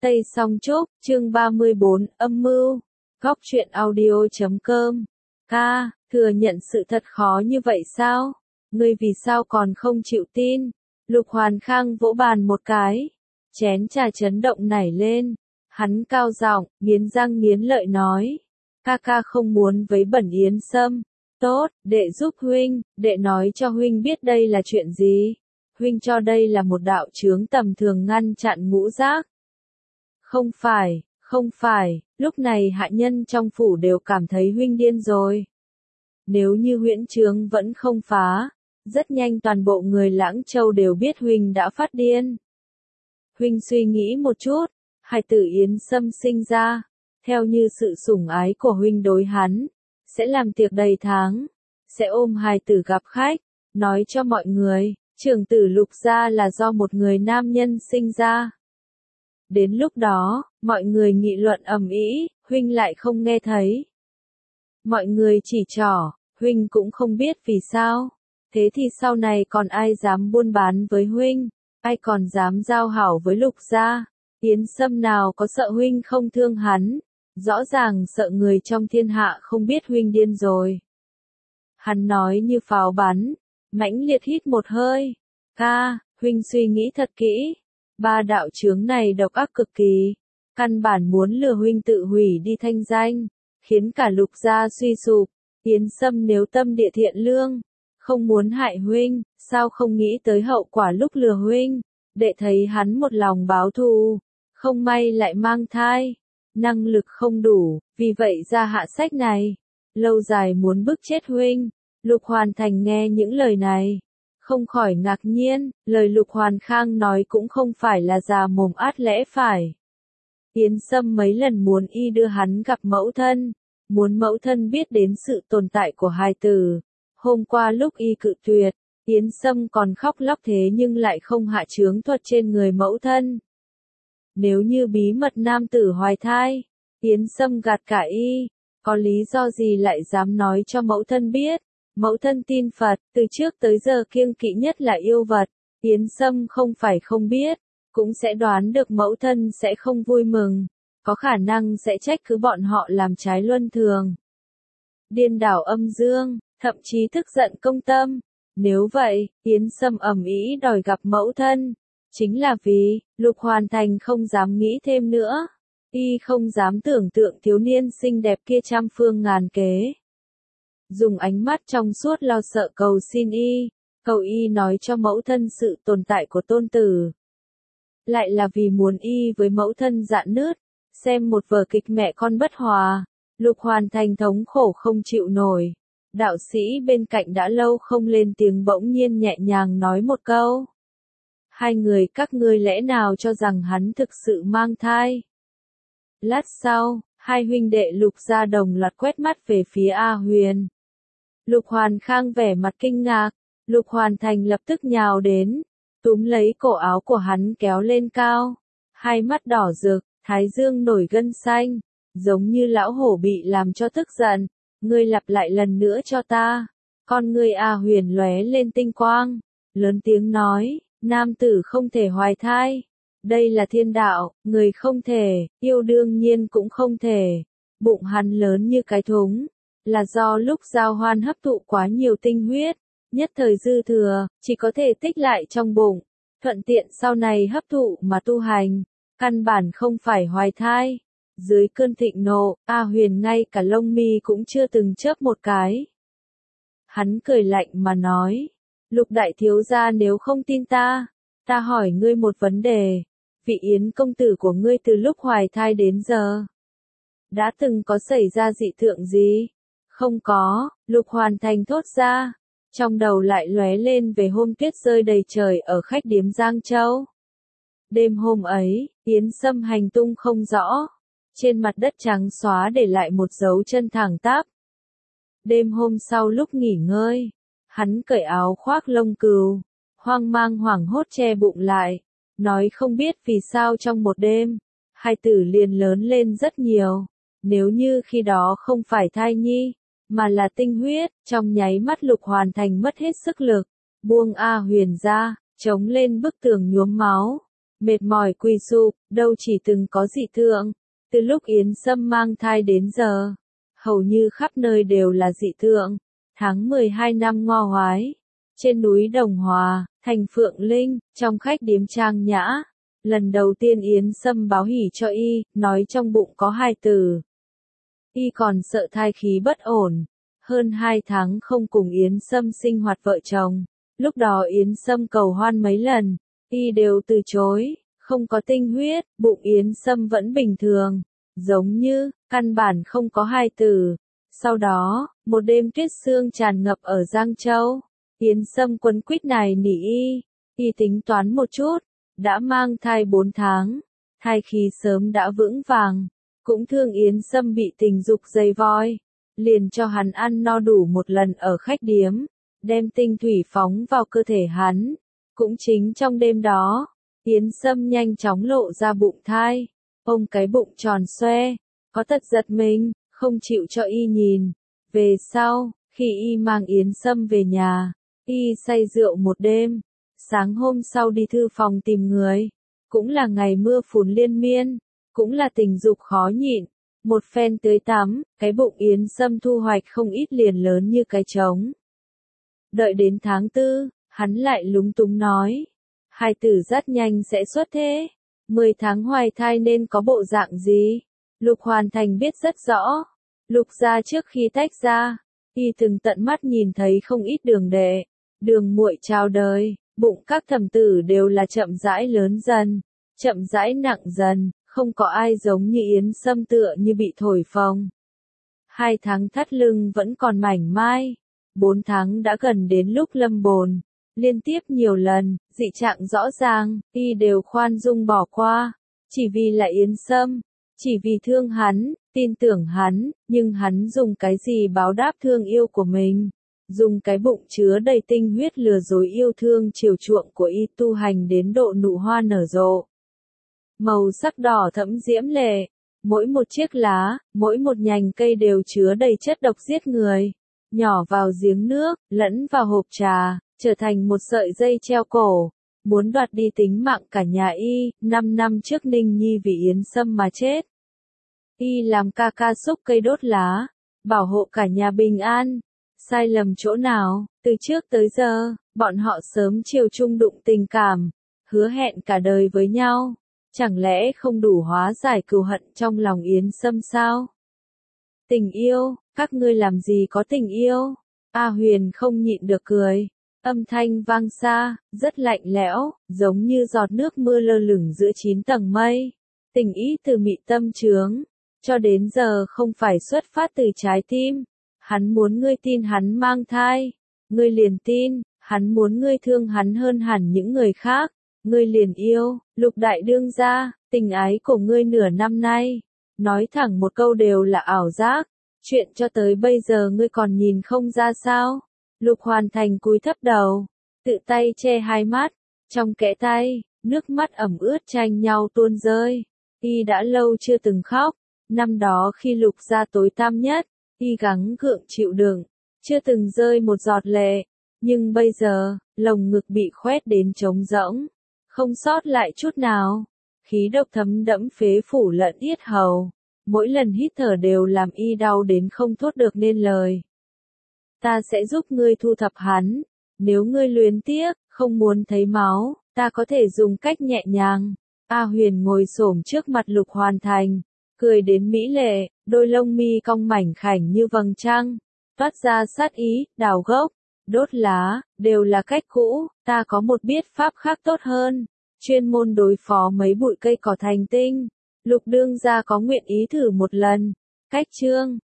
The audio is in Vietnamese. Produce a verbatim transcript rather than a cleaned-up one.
Tây Song Trúc, chương ba mươi bốn, âm mưu. Góc truyện audio chấm com. Ca, thừa nhận sự thật khó như vậy sao? Ngươi vì sao còn không chịu tin? Lục Hoàn Khang vỗ bàn một cái. Chén trà chấn động nảy lên. Hắn cao giọng, nghiến răng nghiến lợi nói. Ca ca không muốn vấy bẩn Yến Sâm. Tốt, đệ giúp huynh, đệ nói cho huynh biết đây là chuyện gì. Huynh cho đây là một đạo chướng tầm thường ngăn chặn ngũ giác. Không phải, không phải, lúc này hạ nhân trong phủ đều cảm thấy huynh điên rồi. Nếu như huyễn chướng vẫn không phá, rất nhanh toàn bộ người Lãng Châu đều biết huynh đã phát điên. Huynh suy nghĩ một chút, hài tử Yến Sâm sinh ra, theo như sự sủng ái của huynh đối hắn, sẽ làm tiệc đầy tháng, sẽ ôm hài tử gặp khách, nói cho mọi người, trưởng tử Lục gia là do một người nam nhân sinh ra. Đến lúc đó, mọi người nghị luận ầm ĩ, huynh lại không nghe thấy. Mọi người chỉ trỏ, huynh cũng không biết vì sao. Thế thì sau này còn ai dám buôn bán với huynh, ai còn dám giao hảo với Lục gia? Yến Sâm nào có sợ huynh không thương hắn, rõ ràng sợ người trong thiên hạ không biết huynh điên rồi. Hắn nói như pháo bắn, mãnh liệt hít một hơi. Ca, huynh suy nghĩ thật kỹ. Ba đạo chướng này độc ác cực kỳ, căn bản muốn lừa huynh tự hủy đi thanh danh, khiến cả Lục gia suy sụp. Yến Sâm nếu tâm địa thiện lương, không muốn hại huynh, sao không nghĩ tới hậu quả lúc lừa huynh, để thấy hắn một lòng báo thù, không may lại mang thai, năng lực không đủ, vì vậy ra hạ sách này, lâu dài muốn bức chết huynh. Lục Hoàn Thành nghe những lời này, không khỏi ngạc nhiên, lời Lục Hoàn Khang nói cũng không phải là già mồm át lẽ phải. Yến Sâm mấy lần muốn y đưa hắn gặp mẫu thân, muốn mẫu thân biết đến sự tồn tại của hài tử. Hôm qua lúc y cự tuyệt, Yến Sâm còn khóc lóc thế nhưng lại không hạ chướng thuật trên người mẫu thân. Nếu như bí mật nam tử hoài thai, Yến Sâm gạt cả y, có lý do gì lại dám nói cho mẫu thân biết? Mẫu thân tin Phật, từ trước tới giờ kiêng kỵ nhất là yêu vật. Yến Sâm không phải không biết, cũng sẽ đoán được mẫu thân sẽ không vui mừng, có khả năng sẽ trách cứ bọn họ làm trái luân thường. Điên đảo âm dương, thậm chí tức giận công tâm. Nếu vậy, Yến Sâm ầm ĩ đòi gặp mẫu thân, chính là vì, Lục Hoàn Thành không dám nghĩ thêm nữa. Y không dám tưởng tượng thiếu niên xinh đẹp kia trăm phương ngàn kế. Dùng ánh mắt trong suốt lo sợ cầu xin y, cầu y nói cho mẫu thân sự tồn tại của tôn tử. Lại là vì muốn y với mẫu thân dạn nứt, xem một vở kịch mẹ con bất hòa. Lục Hoàn Thành thống khổ không chịu nổi. Đạo sĩ bên cạnh đã lâu không lên tiếng bỗng nhiên nhẹ nhàng nói một câu. Hai người các ngươi lẽ nào cho rằng hắn thực sự mang thai? Lát sau, hai huynh đệ Lục gia đồng loạt quét mắt về phía A Huyền. Lục Hoàn Khang vẻ mặt kinh ngạc, Lục Hoàn Thành lập tức nhào đến, túm lấy cổ áo của hắn kéo lên cao, hai mắt đỏ rực, thái dương nổi gân xanh, giống như lão hổ bị làm cho tức giận. Ngươi lặp lại lần nữa cho ta. Con ngươi A Huyền lóe lên tinh quang, lớn tiếng nói, nam tử không thể hoài thai. Đây là thiên đạo, người không thể, yêu đương nhiên cũng không thể. Bụng hắn lớn như cái thúng, là do lúc giao hoan hấp thụ quá nhiều tinh huyết, nhất thời dư thừa, chỉ có thể tích lại trong bụng, thuận tiện sau này hấp thụ mà tu hành, căn bản không phải hoài thai. Dưới cơn thịnh nộ, A Huyền ngay cả lông mi cũng chưa từng chớp một cái. Hắn cười lạnh mà nói, Lục đại thiếu gia nếu không tin ta, ta hỏi ngươi một vấn đề, vị Yến công tử của ngươi từ lúc hoài thai đến giờ, đã từng có xảy ra dị tượng gì? Không có, Lục Hoàn Thành thốt ra, trong đầu lại lóe lên về hôm tuyết rơi đầy trời ở khách điếm Giang Châu. Đêm hôm ấy, Yến Sâm hành tung không rõ, trên mặt đất trắng xóa để lại một dấu chân thẳng tắp. Đêm hôm sau lúc nghỉ ngơi, hắn cởi áo khoác lông cừu, hoang mang hoảng hốt che bụng lại, nói không biết vì sao trong một đêm, hai tử liền lớn lên rất nhiều. Nếu như khi đó không phải thai nhi, mà là tinh huyết, trong nháy mắt Lục Hoàn Thành mất hết sức lực, buông A Huyền ra, chống lên bức tường nhuốm máu. mệt mỏi quỳ sụp, đâu chỉ từng có dị tượng. Từ lúc Yến Sâm mang thai đến giờ, hầu như khắp nơi đều là dị tượng. Tháng mười hai năm Ngo Hoái, trên núi Đồng Hòa, thành Phượng Linh, trong khách điếm trang nhã, lần đầu tiên Yến Sâm báo hỉ cho y, nói trong bụng có hai tử. Y còn sợ thai khí bất ổn, hơn hai tháng không cùng Yến Sâm sinh hoạt vợ chồng. Lúc đó Yến Sâm cầu hoan mấy lần, y đều từ chối, không có tinh huyết, bụng Yến Sâm vẫn bình thường, giống như, căn bản không có hai tử. Sau đó, một đêm tuyết sương tràn ngập ở Giang Châu, Yến Sâm quấn quýt nài nỉ y, y tính toán một chút, đã mang thai bốn tháng, thai khí sớm đã vững vàng, cũng thương Yến Sâm bị tình dục dày vòi, liền cho hắn ăn no đủ một lần ở khách điếm, đem tinh thủy phóng vào cơ thể hắn. Cũng chính trong đêm đó, Yến Sâm nhanh chóng lộ ra bụng thai, ôm cái bụng tròn xoe, có tật giật mình, không chịu cho y nhìn. Về sau, khi y mang Yến Sâm về nhà, y say rượu một đêm, sáng hôm sau đi thư phòng tìm người, cũng là ngày mưa phùn liên miên, cũng là tình dục khó nhịn, một phen tưới tắm, cái bụng Yến Sâm thu hoạch không ít liền lớn như cái trống. Đợi đến tháng tư, hắn lại lúng túng nói, hai tử rất nhanh sẽ xuất thế, mười tháng hoài thai nên có bộ dạng gì? Lục Hoàn Thành biết rất rõ, Lục gia trước khi tách ra, y từng tận mắt nhìn thấy không ít đường đệ, đường muội chào đời, bụng các thẩm tử đều là chậm rãi lớn dần, chậm rãi nặng dần, không có ai giống như Yến Sâm tựa như bị thổi phồng. Hai tháng thắt lưng vẫn còn mảnh mai, bốn tháng đã gần đến lúc lâm bồn, liên tiếp nhiều lần, dị trạng rõ ràng, y đều khoan dung bỏ qua, chỉ vì là Yến Sâm, chỉ vì thương hắn, tin tưởng hắn, nhưng hắn dùng cái gì báo đáp thương yêu của mình? Dùng cái bụng chứa đầy tinh huyết lừa dối yêu thương chiều chuộng của y tu hành đến độ nụ hoa nở rộ. Màu sắc đỏ thẫm diễm lệ, mỗi một chiếc lá, mỗi một nhành cây đều chứa đầy chất độc giết người, nhỏ vào giếng nước, lẫn vào hộp trà, trở thành một sợi dây treo cổ, muốn đoạt đi tính mạng cả nhà y. Năm năm trước Ninh Nhi vì Yến Sâm mà chết. Y làm ca ca xúc cây đốt lá, bảo hộ cả nhà bình an. Sai lầm chỗ nào? Từ trước tới giờ, bọn họ sớm chiều chung đụng tình cảm, hứa hẹn cả đời với nhau. Chẳng lẽ không đủ hóa giải cừu hận trong lòng Yến Sâm sao? Tình yêu, các ngươi làm gì có tình yêu? A Huyền không nhịn được cười. Âm thanh vang xa, rất lạnh lẽo, giống như giọt nước mưa lơ lửng giữa chín tầng mây. Tình ý từ mị tâm trướng, cho đến giờ không phải xuất phát từ trái tim. Hắn muốn ngươi tin hắn mang thai, ngươi liền tin, hắn muốn ngươi thương hắn hơn hẳn những người khác, ngươi liền yêu. Lục đại đương gia, tình ái của ngươi nửa năm nay, nói thẳng một câu đều là ảo giác, chuyện cho tới bây giờ ngươi còn nhìn không ra sao? Lục Hoàn Thành cúi thấp đầu, tự tay che hai mắt, trong kẽ tay, nước mắt ẩm ướt tranh nhau tuôn rơi. Y đã lâu chưa từng khóc, năm đó khi Lục gia tối tăm nhất, y gắng gượng chịu đựng, chưa từng rơi một giọt lệ, nhưng bây giờ, lồng ngực bị khoét đến trống rỗng, không sót lại chút nào, khí độc thấm đẫm phế phủ lẫn yết hầu, mỗi lần hít thở đều làm y đau đến không thốt được nên lời. Ta sẽ giúp ngươi thu thập hắn, nếu ngươi luyến tiếc, không muốn thấy máu, ta có thể dùng cách nhẹ nhàng. A Huyền ngồi xổm trước mặt Lục Hoàn Thành, cười đến mỹ lệ, đôi lông mi cong mảnh khảnh như vầng trăng, toát ra sát ý, đào gốc, đốt lá, đều là cách cũ, ta có một biết pháp khác tốt hơn, chuyên môn đối phó mấy bụi cây cỏ thành tinh. Lục đương gia có nguyện ý thử một lần. Cách chương